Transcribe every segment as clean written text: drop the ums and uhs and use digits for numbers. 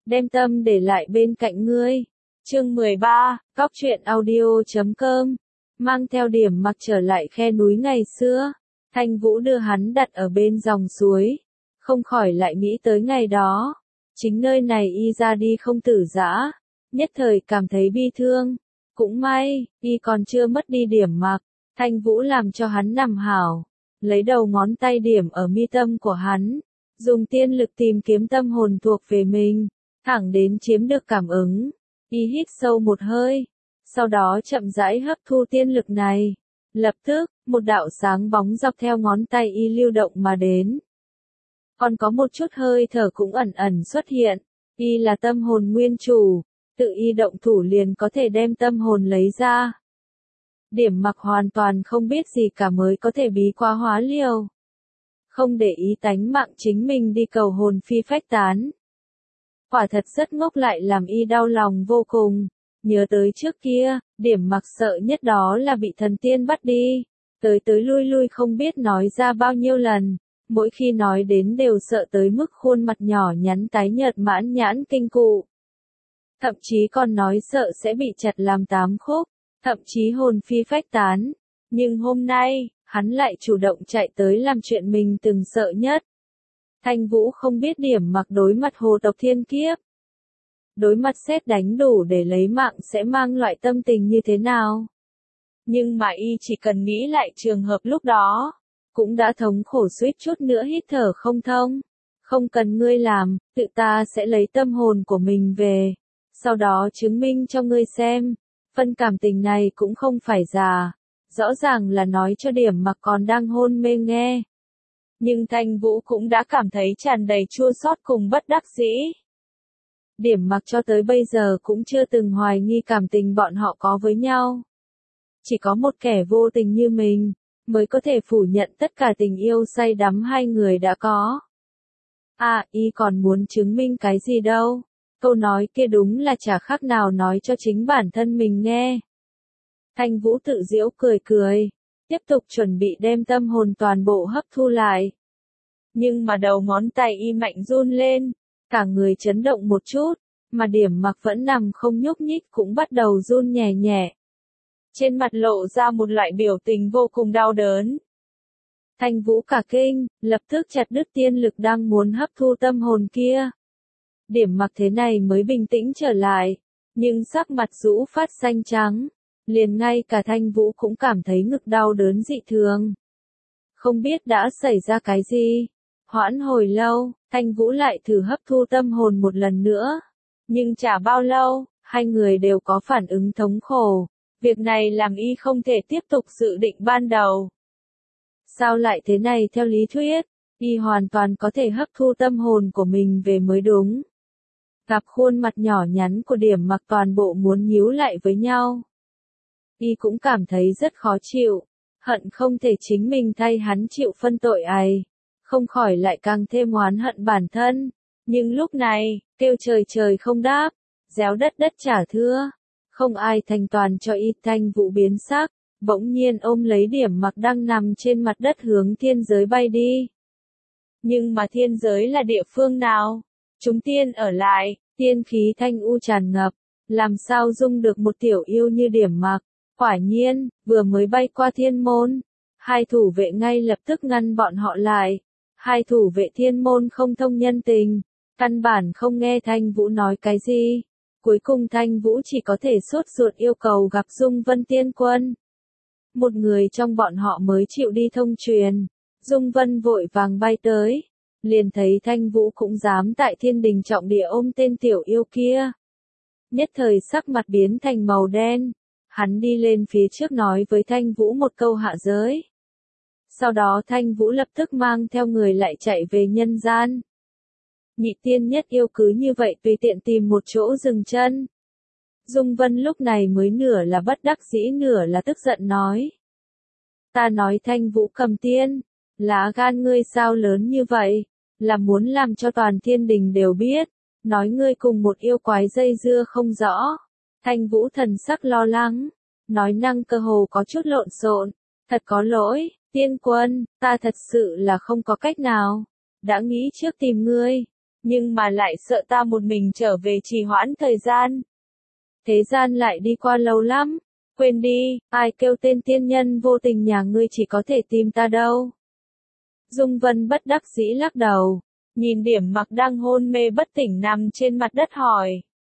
đem tâm để lại bên cạnh ngươi. Chương 13, Góc truyện audio.com. Mang theo Điểm Mặc trở lại khe núi ngày xưa, Thanh Vũ đưa hắn đặt ở bên dòng suối, không khỏi lại nghĩ tới ngày đó. Chính nơi này y ra đi không tử giã, nhất thời cảm thấy bi thương. Cũng may, y còn chưa mất đi Điểm Mặc, Thanh Vũ làm cho hắn nằm hảo, lấy đầu ngón tay điểm ở mi tâm của hắn, dùng tiên lực tìm kiếm tâm hồn thuộc về mình, thẳng đến chiếm được cảm ứng. Y hít sâu một hơi, sau đó chậm rãi hấp thu tiên lực này. Lập tức, một đạo sáng bóng dọc theo ngón tay y lưu động mà đến. Còn có một chút hơi thở cũng ẩn ẩn xuất hiện. Y là tâm hồn nguyên chủ, tự y động thủ liền có thể đem tâm hồn lấy ra. Điểm Mặc hoàn toàn không biết gì cả mới có thể bí quá hóa liều. Không để ý tánh mạng chính mình đi cầu hồn phi phách tán. Quả thật rất ngốc, lại làm y đau lòng vô cùng. Nhớ tới trước kia, Điểm Mặc sợ nhất đó là bị thần tiên bắt đi. Tới lui lui không biết nói ra bao nhiêu lần. Mỗi khi nói đến đều sợ tới mức khuôn mặt nhỏ nhắn tái nhợt mãn nhãn kinh cụ. Thậm chí còn nói sợ sẽ bị chặt làm 8 khúc, thậm chí hồn phi phách tán. Nhưng hôm nay, hắn lại chủ động chạy tới làm chuyện mình từng sợ nhất. Thanh Vũ không biết Điểm Mặc đối mặt hồ tộc thiên kiếp, đối mặt sét đánh đủ để lấy mạng sẽ mang loại tâm tình như thế nào. Nhưng mà y chỉ cần nghĩ lại trường hợp lúc đó, cũng đã thống khổ suýt chút nữa hít thở không thông. Không cần ngươi làm, tự ta sẽ lấy tâm hồn của mình về, sau đó chứng minh cho ngươi xem. Phân cảm tình này cũng không phải giả, rõ ràng là nói cho Điểm Mặc còn đang hôn mê nghe. Nhưng Thanh Vũ cũng đã cảm thấy tràn đầy chua xót cùng bất đắc dĩ. Điểm Mặc cho tới bây giờ cũng chưa từng hoài nghi cảm tình bọn họ có với nhau. Chỉ có một kẻ vô tình như mình, mới có thể phủ nhận tất cả tình yêu say đắm hai người đã có. Y còn muốn chứng minh cái gì đâu, câu nói kia đúng là chả khác nào nói cho chính bản thân mình nghe. Thanh Vũ tự giễu cười cười, tiếp tục chuẩn bị đem tâm hồn toàn bộ hấp thu lại. Nhưng mà đầu ngón tay y mạnh run lên, cả người chấn động một chút, mà Điểm Mặc vẫn nằm không nhúc nhích cũng bắt đầu run nhẹ nhẹ. Trên mặt lộ ra một loại biểu tình vô cùng đau đớn. Thanh Vũ cả kinh, lập tức chặt đứt tiên lực đang muốn hấp thu tâm hồn kia. Điểm Mặc thế này mới bình tĩnh trở lại, nhưng sắc mặt rũ phát xanh trắng, liền ngay cả Thanh Vũ cũng cảm thấy ngực đau đớn dị thường. Không biết đã xảy ra cái gì. Hoãn hồi lâu, Thanh Vũ lại thử hấp thu tâm hồn một lần nữa. Nhưng chả bao lâu, hai người đều có phản ứng thống khổ. Việc này làm y không thể tiếp tục dự định ban đầu. Sao lại thế này? Theo lý thuyết, y hoàn toàn có thể hấp thu tâm hồn của mình về mới đúng. Gặp khuôn mặt nhỏ nhắn của Điểm Mặc toàn bộ muốn nhíu lại với nhau. Y cũng cảm thấy rất khó chịu, hận không thể chính mình thay hắn chịu phân tội ấy. Không khỏi lại càng thêm oán hận bản thân. Nhưng lúc này, kêu trời trời không đáp, réo đất đất trả thưa. Không ai thành toàn cho y. Thanh Vũ biến sắc, bỗng nhiên ôm lấy Điểm Mặc đang nằm trên mặt đất hướng thiên giới bay đi. Nhưng mà thiên giới là địa phương nào? Chúng tiên ở lại, tiên khí thanh u tràn ngập, làm sao dung được một tiểu yêu như Điểm Mặc. Quả nhiên, vừa mới bay qua thiên môn, hai thủ vệ ngay lập tức ngăn bọn họ lại. Hai thủ vệ thiên môn không thông nhân tình, căn bản không nghe Thanh Vũ nói cái gì. Cuối cùng Thanh Vũ chỉ có thể sốt ruột yêu cầu gặp Dung Vân tiên quân. Một người trong bọn họ mới chịu đi thông truyền. Dung Vân vội vàng bay tới, liền thấy Thanh Vũ cũng dám tại thiên đình trọng địa ôm tên tiểu yêu kia. Nhất thời sắc mặt biến thành màu đen, hắn đi lên phía trước nói với Thanh Vũ một câu hạ giới. Sau đó Thanh Vũ lập tức mang theo người lại chạy về nhân gian. Nhị tiên nhất yêu cứ như vậy tùy tiện tìm một chỗ dừng chân. Dung Vân lúc này mới nửa là bất đắc dĩ nửa là tức giận nói. Ta nói Thanh Vũ cầm tiên, lá gan ngươi sao lớn như vậy, là muốn làm cho toàn thiên đình đều biết, nói ngươi cùng một yêu quái dây dưa không rõ. Thanh Vũ thần sắc lo lắng, nói năng cơ hồ có chút lộn xộn, thật có lỗi. Tiên quân, ta thật sự là không có cách nào, đã nghĩ trước tìm ngươi, nhưng mà lại sợ ta một mình trở về trì hoãn thời gian. Thế gian lại đi qua lâu lắm, quên đi, ai kêu tên tiên nhân vô tình nhà ngươi chỉ có thể tìm ta đâu. Dung Vân bất đắc dĩ lắc đầu, nhìn Điểm Mặc đang hôn mê bất tỉnh nằm trên mặt đất hỏi.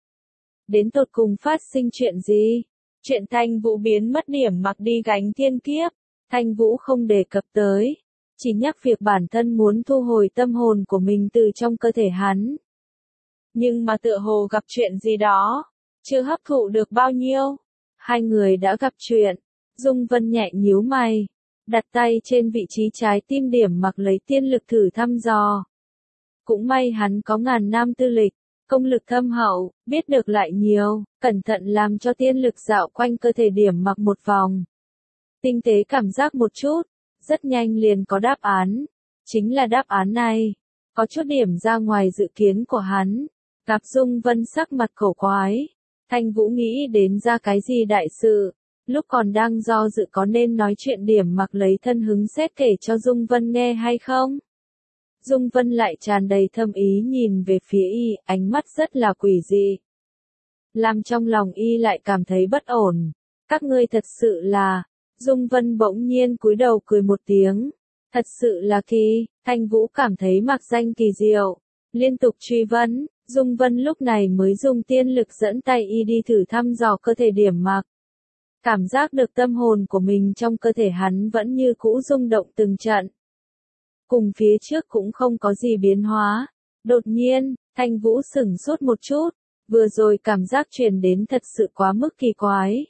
Đến tột cùng phát sinh chuyện gì? Chuyện Thanh Vũ biến mất Điểm Mặc đi gánh thiên kiếp, Thanh Vũ không đề cập tới, chỉ nhắc việc bản thân muốn thu hồi tâm hồn của mình từ trong cơ thể hắn. Nhưng mà tựa hồ gặp chuyện gì đó, chưa hấp thụ được bao nhiêu. Hai người đã gặp chuyện, Dung Vân nhẹ nhíu mày, đặt tay trên vị trí trái tim Điểm Mặc lấy tiên lực thử thăm dò. Cũng may hắn có ngàn năm tư lịch, công lực thâm hậu, biết được lại nhiều, cẩn thận làm cho tiên lực dạo quanh cơ thể Điểm Mặc một vòng. Tinh tế cảm giác một chút, rất nhanh liền có đáp án. Chính là đáp án này, có chút điểm ra ngoài dự kiến của hắn. Gặp Dung Vân sắc mặt cổ quái, Thanh Vũ nghĩ đến ra cái gì đại sự, lúc còn đang do dự có nên nói chuyện Điểm Mặc lấy thân hứng xét kể cho Dung Vân nghe hay không. Dung Vân lại tràn đầy thâm ý nhìn về phía y, ánh mắt rất là quỷ dị. Làm trong lòng y lại cảm thấy bất ổn. Các ngươi thật sự là... Dung Vân bỗng nhiên cúi đầu cười một tiếng. Thật sự là kỳ, Thanh Vũ cảm thấy mặc danh kỳ diệu. Liên tục truy vấn, Dung Vân lúc này mới dùng tiên lực dẫn tay y đi thử thăm dò cơ thể Điểm Mặc. Cảm giác được tâm hồn của mình trong cơ thể hắn vẫn như cũ rung động từng trận. Cùng phía trước cũng không có gì biến hóa. Đột nhiên, Thanh Vũ sửng sốt một chút, vừa rồi cảm giác truyền đến thật sự quá mức kỳ quái.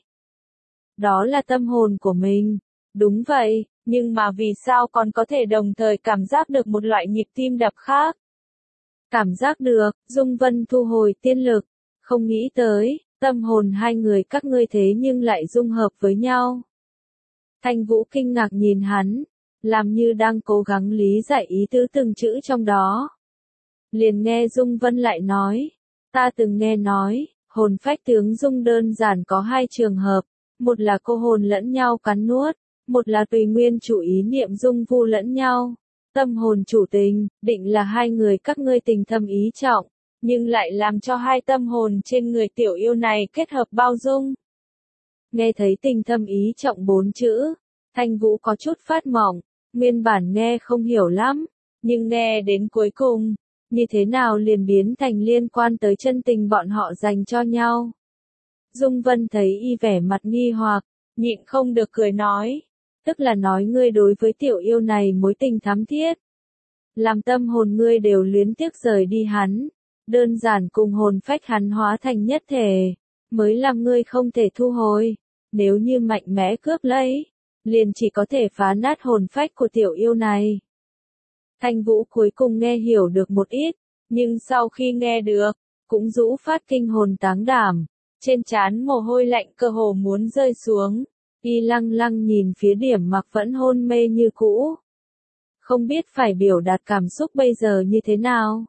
Đó là tâm hồn của mình. Đúng vậy, nhưng mà vì sao còn có thể đồng thời cảm giác được một loại nhịp tim đập khác? Cảm giác được, Dung Vân thu hồi tiên lực, không nghĩ tới, tâm hồn hai người các ngươi thế nhưng lại dung hợp với nhau. Thanh Vũ kinh ngạc nhìn hắn, làm như đang cố gắng lý giải ý tứ từng chữ trong đó. Liền nghe Dung Vân lại nói, ta từng nghe nói, hồn phách tướng dung đơn giản có hai trường hợp, một là cô hồn lẫn nhau cắn nuốt, một là tùy nguyên chủ ý niệm dung vu lẫn nhau. Tâm hồn chủ tình, định là hai người các ngươi tình thâm ý trọng, nhưng lại làm cho hai tâm hồn trên người tiểu yêu này kết hợp bao dung. Nghe thấy tình thâm ý trọng 4 chữ, Thanh Vũ có chút phát mỏng, nguyên bản nghe không hiểu lắm, nhưng nghe đến cuối cùng, như thế nào liền biến thành liên quan tới chân tình bọn họ dành cho nhau. Dung Vân thấy y vẻ mặt nghi hoặc, nhịn không được cười nói, tức là nói ngươi đối với tiểu yêu này mối tình thắm thiết. Làm tâm hồn ngươi đều luyến tiếc rời đi hắn, đơn giản cùng hồn phách hắn hóa thành nhất thể, mới làm ngươi không thể thu hồi, nếu như mạnh mẽ cướp lấy, liền chỉ có thể phá nát hồn phách của tiểu yêu này. Thanh Vũ cuối cùng nghe hiểu được một ít, nhưng sau khi nghe được, cũng rũ phát kinh hồn táng đảm, trên trán mồ hôi lạnh cơ hồ muốn rơi xuống, y lăng lăng nhìn phía Điểm Mặc vẫn hôn mê như cũ. Không biết phải biểu đạt cảm xúc bây giờ như thế nào.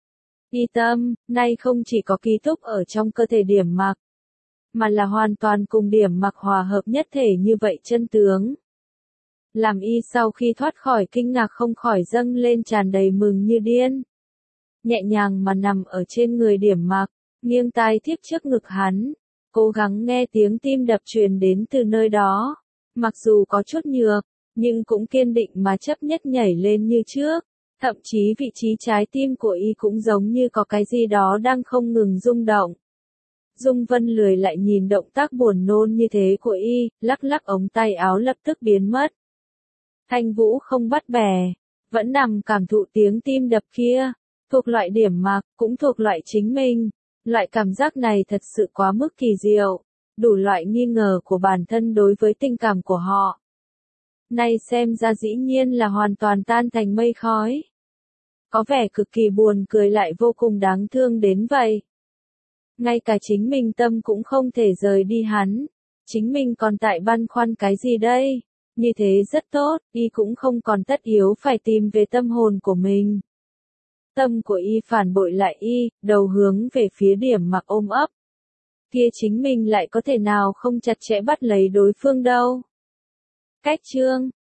Y tâm, nay không chỉ có ký túc ở trong cơ thể Điểm Mặc, mà là hoàn toàn cùng Điểm Mặc hòa hợp nhất thể như vậy chân tướng. Làm y sau khi thoát khỏi kinh ngạc không khỏi dâng lên tràn đầy mừng như điên. Nhẹ nhàng mà nằm ở trên người Điểm Mặc, nghiêng tai thiếp trước ngực hắn, cố gắng nghe tiếng tim đập truyền đến từ nơi đó. Mặc dù có chút nhược, nhưng cũng kiên định mà chấp nhất nhảy lên như trước. Thậm chí vị trí trái tim của y cũng giống như có cái gì đó đang không ngừng rung động. Dung Vân lười lại nhìn động tác buồn nôn như thế của y, lắc lắc ống tay áo lập tức biến mất. Thanh Vũ không bắt bẻ, vẫn nằm cảm thụ tiếng tim đập kia, thuộc loại Điểm Mặc, cũng thuộc loại chính mình. Loại cảm giác này thật sự quá mức kỳ diệu, đủ loại nghi ngờ của bản thân đối với tình cảm của họ. Nay xem ra dĩ nhiên là hoàn toàn tan thành mây khói. Có vẻ cực kỳ buồn cười lại vô cùng đáng thương đến vậy. Ngay cả chính mình tâm cũng không thể rời đi hắn. Chính mình còn tại băn khoăn cái gì đây? Như thế rất tốt, y cũng không còn tất yếu phải tìm về tâm hồn của mình. Tâm của y phản bội lại y, đầu hướng về phía Điểm Mặc ôm ấp. Kia chính mình lại có thể nào không chặt chẽ bắt lấy đối phương đâu. Cách chương